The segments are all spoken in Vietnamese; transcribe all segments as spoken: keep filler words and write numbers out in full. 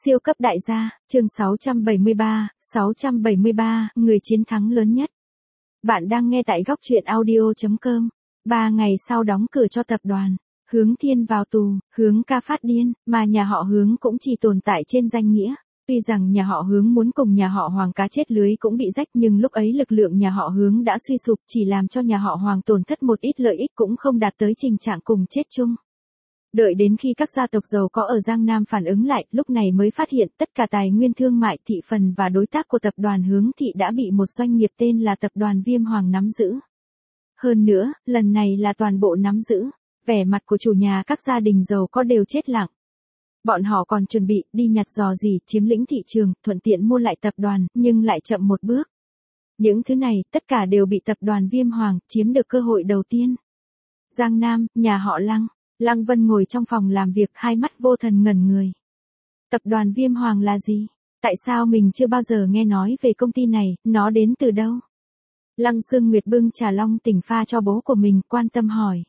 Siêu cấp đại gia, chương sáu trăm bảy mươi ba, sáu trăm bảy mươi ba, người chiến thắng lớn nhất. Bạn đang nghe tại góc truyện audio chấm com. Ba ngày sau đóng cửa cho tập đoàn, Hướng Thiên vào tù, Hướng ca phát điên, mà nhà họ Hướng cũng chỉ tồn tại trên danh nghĩa. Tuy rằng nhà họ Hướng muốn cùng nhà họ Hoàng cá chết lưới cũng bị rách, nhưng lúc ấy lực lượng nhà họ Hướng đã suy sụp, chỉ làm cho nhà họ Hoàng tổn thất một ít lợi ích cũng không đạt tới tình trạng cùng chết chung. Đợi đến khi các gia tộc giàu có ở Giang Nam phản ứng lại, lúc này mới phát hiện tất cả tài nguyên thương mại, thị phần và đối tác của tập đoàn Hướng Thị đã bị một doanh nghiệp tên là tập đoàn Viêm Hoàng nắm giữ. Hơn nữa, lần này là toàn bộ nắm giữ. Vẻ mặt của chủ nhà các gia đình giàu có đều chết lặng. Bọn họ còn chuẩn bị đi nhặt rò rỉ, chiếm lĩnh thị trường, thuận tiện mua lại tập đoàn, nhưng lại chậm một bước. Những thứ này, tất cả đều bị tập đoàn Viêm Hoàng chiếm được cơ hội đầu tiên. Giang Nam, nhà họ Lăng. Lăng Vân ngồi trong phòng làm việc, hai mắt vô thần ngẩn người. Tập đoàn Viêm Hoàng là gì? Tại sao mình chưa bao giờ nghe nói về công ty này, nó đến từ đâu? Lăng Sương Nguyệt bưng trà long tỉnh pha cho bố của mình, quan tâm hỏi.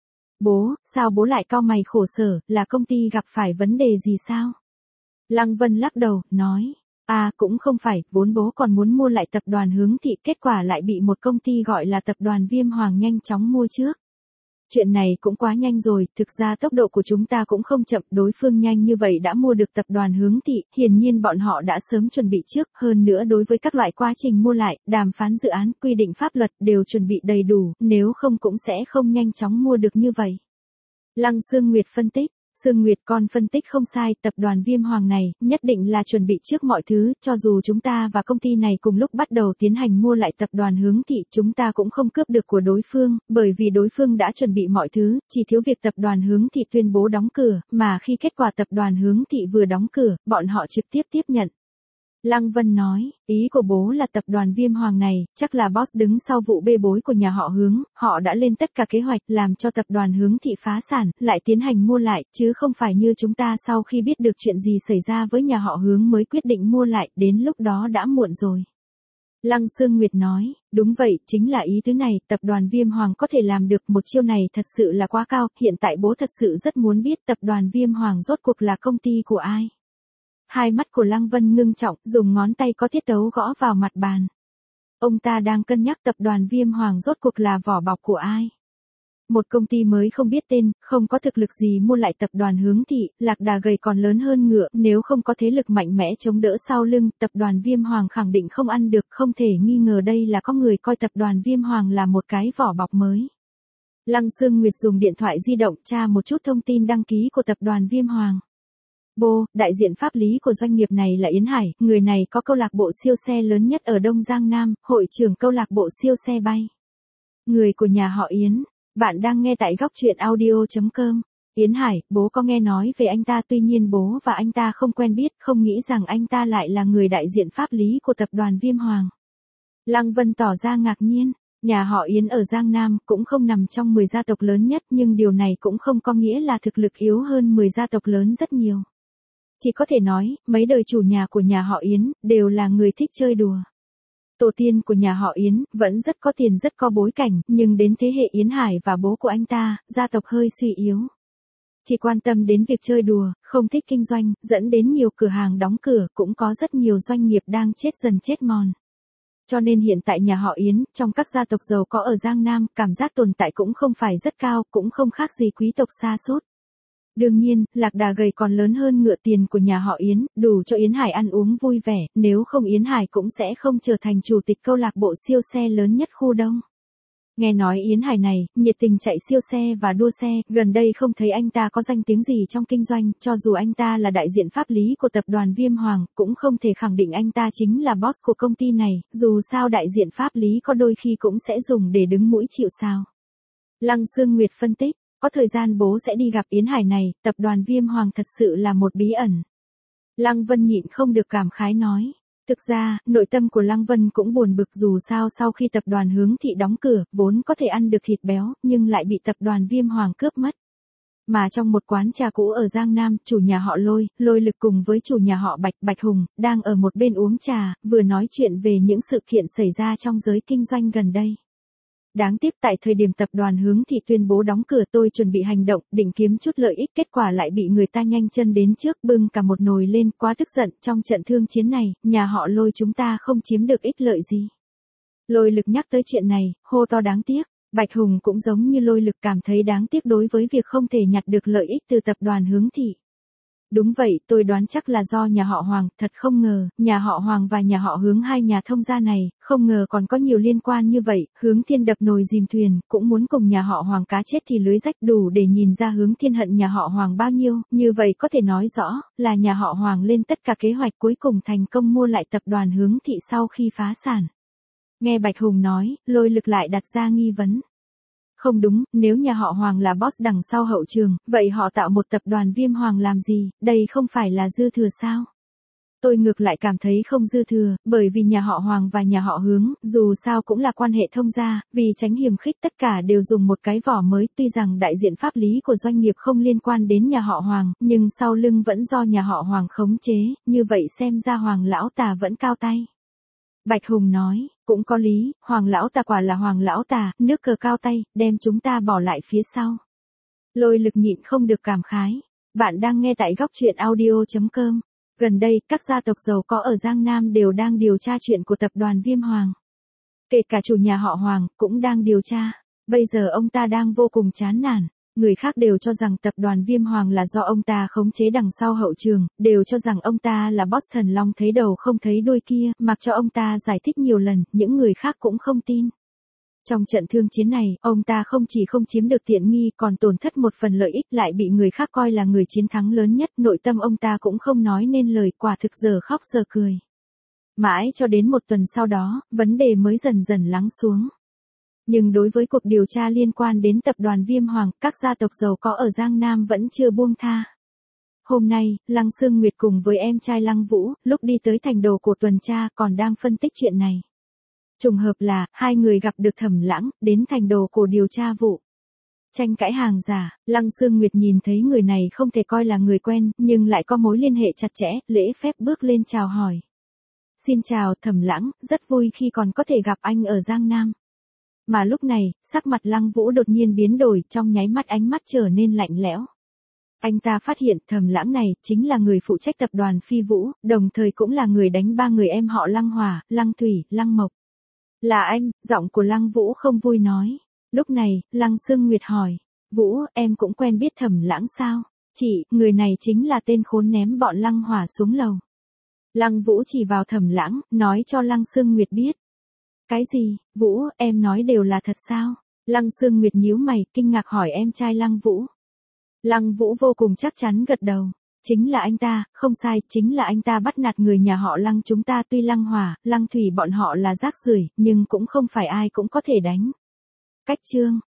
Bố, sao bố lại cau mày khổ sở, là công ty gặp phải vấn đề gì sao? Lăng Vân lắc đầu, nói. À, cũng không phải, vốn bố còn muốn mua lại tập đoàn Hướng Thị, kết quả lại bị một công ty gọi là tập đoàn Viêm Hoàng nhanh chóng mua trước. Chuyện này cũng quá nhanh rồi, thực ra tốc độ của chúng ta cũng không chậm, đối phương nhanh như vậy đã mua được tập đoàn Hướng Thị, hiển nhiên bọn họ đã sớm chuẩn bị trước, hơn nữa đối với các loại quá trình mua lại, đàm phán dự án, quy định pháp luật đều chuẩn bị đầy đủ, nếu không cũng sẽ không nhanh chóng mua được như vậy. Lăng Sương Nguyệt phân tích. Sương Nguyệt con phân tích không sai, tập đoàn Viêm Hoàng này, nhất định là chuẩn bị trước mọi thứ, cho dù chúng ta và công ty này cùng lúc bắt đầu tiến hành mua lại tập đoàn Hướng Thị, chúng ta cũng không cướp được của đối phương, bởi vì đối phương đã chuẩn bị mọi thứ, chỉ thiếu việc tập đoàn Hướng Thị tuyên bố đóng cửa, mà khi kết quả tập đoàn Hướng Thị vừa đóng cửa, bọn họ trực tiếp tiếp nhận. Lăng Vân nói, ý của bố là tập đoàn Viêm Hoàng này, chắc là boss đứng sau vụ bê bối của nhà họ Hướng, họ đã lên tất cả kế hoạch làm cho tập đoàn Hướng Thị phá sản, lại tiến hành mua lại, chứ không phải như chúng ta sau khi biết được chuyện gì xảy ra với nhà họ Hướng mới quyết định mua lại, đến lúc đó đã muộn rồi. Lăng Sương Nguyệt nói, đúng vậy, chính là ý tứ này, tập đoàn Viêm Hoàng có thể làm được một chiêu này thật sự là quá cao, hiện tại bố thật sự rất muốn biết tập đoàn Viêm Hoàng rốt cuộc là công ty của ai. Hai mắt của Lăng Vân ngưng trọng, dùng ngón tay có tiết tấu gõ vào mặt bàn. Ông ta đang cân nhắc tập đoàn Viêm Hoàng rốt cuộc là vỏ bọc của ai. Một công ty mới không biết tên, không có thực lực gì mua lại tập đoàn Hướng Thị, lạc đà gầy còn lớn hơn ngựa, nếu không có thế lực mạnh mẽ chống đỡ sau lưng, tập đoàn Viêm Hoàng khẳng định không ăn được, không thể nghi ngờ đây là có người coi tập đoàn Viêm Hoàng là một cái vỏ bọc mới. Lăng Sương Nguyệt dùng điện thoại di động tra một chút thông tin đăng ký của tập đoàn Viêm Hoàng. Bố, đại diện pháp lý của doanh nghiệp này là Yến Hải, người này có câu lạc bộ siêu xe lớn nhất ở Đông Giang Nam, hội trưởng câu lạc bộ siêu xe bay. Người của nhà họ Yến, bạn đang nghe tại góc truyện audio chấm com. Yến Hải, bố có nghe nói về anh ta, tuy nhiên bố và anh ta không quen biết, không nghĩ rằng anh ta lại là người đại diện pháp lý của tập đoàn Viêm Hoàng. Lăng Vân tỏ ra ngạc nhiên. Nhà họ Yến ở Giang Nam cũng không nằm trong mười gia tộc lớn nhất, nhưng điều này cũng không có nghĩa là thực lực yếu hơn mười gia tộc lớn rất nhiều. Chỉ có thể nói, mấy đời chủ nhà của nhà họ Yến, đều là người thích chơi đùa. Tổ tiên của nhà họ Yến, vẫn rất có tiền rất có bối cảnh, nhưng đến thế hệ Yến Hải và bố của anh ta, gia tộc hơi suy yếu. Chỉ quan tâm đến việc chơi đùa, không thích kinh doanh, dẫn đến nhiều cửa hàng đóng cửa, cũng có rất nhiều doanh nghiệp đang chết dần chết mòn. Cho nên hiện tại nhà họ Yến, trong các gia tộc giàu có ở Giang Nam, cảm giác tồn tại cũng không phải rất cao, cũng không khác gì quý tộc sa sút. Đương nhiên, lạc đà gầy còn lớn hơn ngựa, tiền của nhà họ Yến, đủ cho Yến Hải ăn uống vui vẻ, nếu không Yến Hải cũng sẽ không trở thành chủ tịch câu lạc bộ siêu xe lớn nhất khu Đông. Nghe nói Yến Hải này, nhiệt tình chạy siêu xe và đua xe, gần đây không thấy anh ta có danh tiếng gì trong kinh doanh, cho dù anh ta là đại diện pháp lý của tập đoàn Viêm Hoàng, cũng không thể khẳng định anh ta chính là boss của công ty này, dù sao đại diện pháp lý có đôi khi cũng sẽ dùng để đứng mũi chịu sào. Lăng Sương Nguyệt phân tích. Có thời gian bố sẽ đi gặp Yến Hải này, tập đoàn Viêm Hoàng thật sự là một bí ẩn. Lăng Vân nhịn không được cảm khái nói. Thực ra, nội tâm của Lăng Vân cũng buồn bực, dù sao sau khi tập đoàn Hướng Thị đóng cửa, vốn có thể ăn được thịt béo, nhưng lại bị tập đoàn Viêm Hoàng cướp mất. Mà trong một quán trà cũ ở Giang Nam, chủ nhà họ Lôi, Lôi Lực cùng với chủ nhà họ Bạch, Bạch Hùng, đang ở một bên uống trà, vừa nói chuyện về những sự kiện xảy ra trong giới kinh doanh gần đây. Đáng tiếc tại thời điểm tập đoàn Hướng Thị tuyên bố đóng cửa tôi chuẩn bị hành động, định kiếm chút lợi ích, kết quả lại bị người ta nhanh chân đến trước, bưng cả một nồi lên, quá tức giận, trong trận thương chiến này, nhà họ Lôi chúng ta không chiếm được ích lợi gì. Lôi Lực nhắc tới chuyện này, hô to đáng tiếc. Bạch Hùng cũng giống như Lôi Lực cảm thấy đáng tiếc đối với việc không thể nhặt được lợi ích từ tập đoàn Hướng Thị. Đúng vậy, tôi đoán chắc là do nhà họ Hoàng, thật không ngờ, nhà họ Hoàng và nhà họ Hướng hai nhà thông gia này, không ngờ còn có nhiều liên quan như vậy, Hướng Thiên đập nồi dìm thuyền, cũng muốn cùng nhà họ Hoàng cá chết thì lưới rách, đủ để nhìn ra Hướng Thiên hận nhà họ Hoàng bao nhiêu, như vậy có thể nói rõ, là nhà họ Hoàng lên tất cả kế hoạch cuối cùng thành công mua lại tập đoàn Hướng Thị sau khi phá sản. Nghe Bạch Hùng nói, Lôi Lực lại đặt ra nghi vấn. Không đúng, nếu nhà họ Hoàng là boss đằng sau hậu trường, vậy họ tạo một tập đoàn Viêm Hoàng làm gì, đây không phải là dư thừa sao? Tôi ngược lại cảm thấy không dư thừa, bởi vì nhà họ Hoàng và nhà họ Hướng, dù sao cũng là quan hệ thông gia, vì tránh hiềm khích tất cả đều dùng một cái vỏ mới, tuy rằng đại diện pháp lý của doanh nghiệp không liên quan đến nhà họ Hoàng, nhưng sau lưng vẫn do nhà họ Hoàng khống chế, như vậy xem ra Hoàng lão tà vẫn cao tay. Bạch Hùng nói, cũng có lý, Hoàng lão tà quả là Hoàng lão tà, nước cờ cao tay, đem chúng ta bỏ lại phía sau. Lôi Lực nhịn không được cảm khái. Bạn đang nghe tại góc truyện audio chấm com. Gần đây, các gia tộc giàu có ở Giang Nam đều đang điều tra chuyện của tập đoàn Viêm Hoàng. Kể cả chủ nhà họ Hoàng, cũng đang điều tra. Bây giờ ông ta đang vô cùng chán nản. Người khác đều cho rằng tập đoàn Viêm Hoàng là do ông ta khống chế đằng sau hậu trường, đều cho rằng ông ta là boss thần long thấy đầu không thấy đuôi kia, mặc cho ông ta giải thích nhiều lần, những người khác cũng không tin. Trong trận thương chiến này, ông ta không chỉ không chiếm được tiện nghi còn tổn thất một phần lợi ích, lại bị người khác coi là người chiến thắng lớn nhất, nội tâm ông ta cũng không nói nên lời, quả thực giờ khóc giờ cười. Mãi cho đến một tuần sau đó, vấn đề mới dần dần lắng xuống. Nhưng đối với cuộc điều tra liên quan đến tập đoàn Viêm Hoàng, các gia tộc giàu có ở Giang Nam vẫn chưa buông tha. Hôm nay, Lăng Sương Nguyệt cùng với em trai Lăng Vũ, lúc đi tới thành đồ của tuần tra còn đang phân tích chuyện này. Trùng hợp là, hai người gặp được Thẩm Lãng, đến thành đồ của điều tra vụ tranh cãi hàng giả. Lăng Sương Nguyệt nhìn thấy người này không thể coi là người quen, nhưng lại có mối liên hệ chặt chẽ, lễ phép bước lên chào hỏi. Xin chào Thẩm Lãng, rất vui khi còn có thể gặp anh ở Giang Nam. Mà lúc này, sắc mặt Lăng Vũ đột nhiên biến đổi, trong nháy mắt ánh mắt trở nên lạnh lẽo. Anh ta phát hiện Thẩm Lãng này chính là người phụ trách tập đoàn Phi Vũ, đồng thời cũng là người đánh ba người em họ Lăng Hòa, Lăng Thủy, Lăng Mộc. Là anh, giọng của Lăng Vũ không vui nói. Lúc này, Lăng Sương Nguyệt hỏi, Vũ, em cũng quen biết Thẩm Lãng sao? Chị, người này chính là tên khốn ném bọn Lăng Hòa xuống lầu. Lăng Vũ chỉ vào Thẩm Lãng, nói cho Lăng Sương Nguyệt biết. Cái gì, Vũ, em nói đều là thật sao? Lăng Sương Nguyệt nhíu mày, kinh ngạc hỏi em trai Lăng Vũ. Lăng Vũ vô cùng chắc chắn gật đầu. Chính là anh ta, không sai, chính là anh ta bắt nạt người nhà họ Lăng chúng ta, tuy Lăng Hòa, Lăng Thủy bọn họ là rác rưởi, nhưng cũng không phải ai cũng có thể đánh. Cách chương,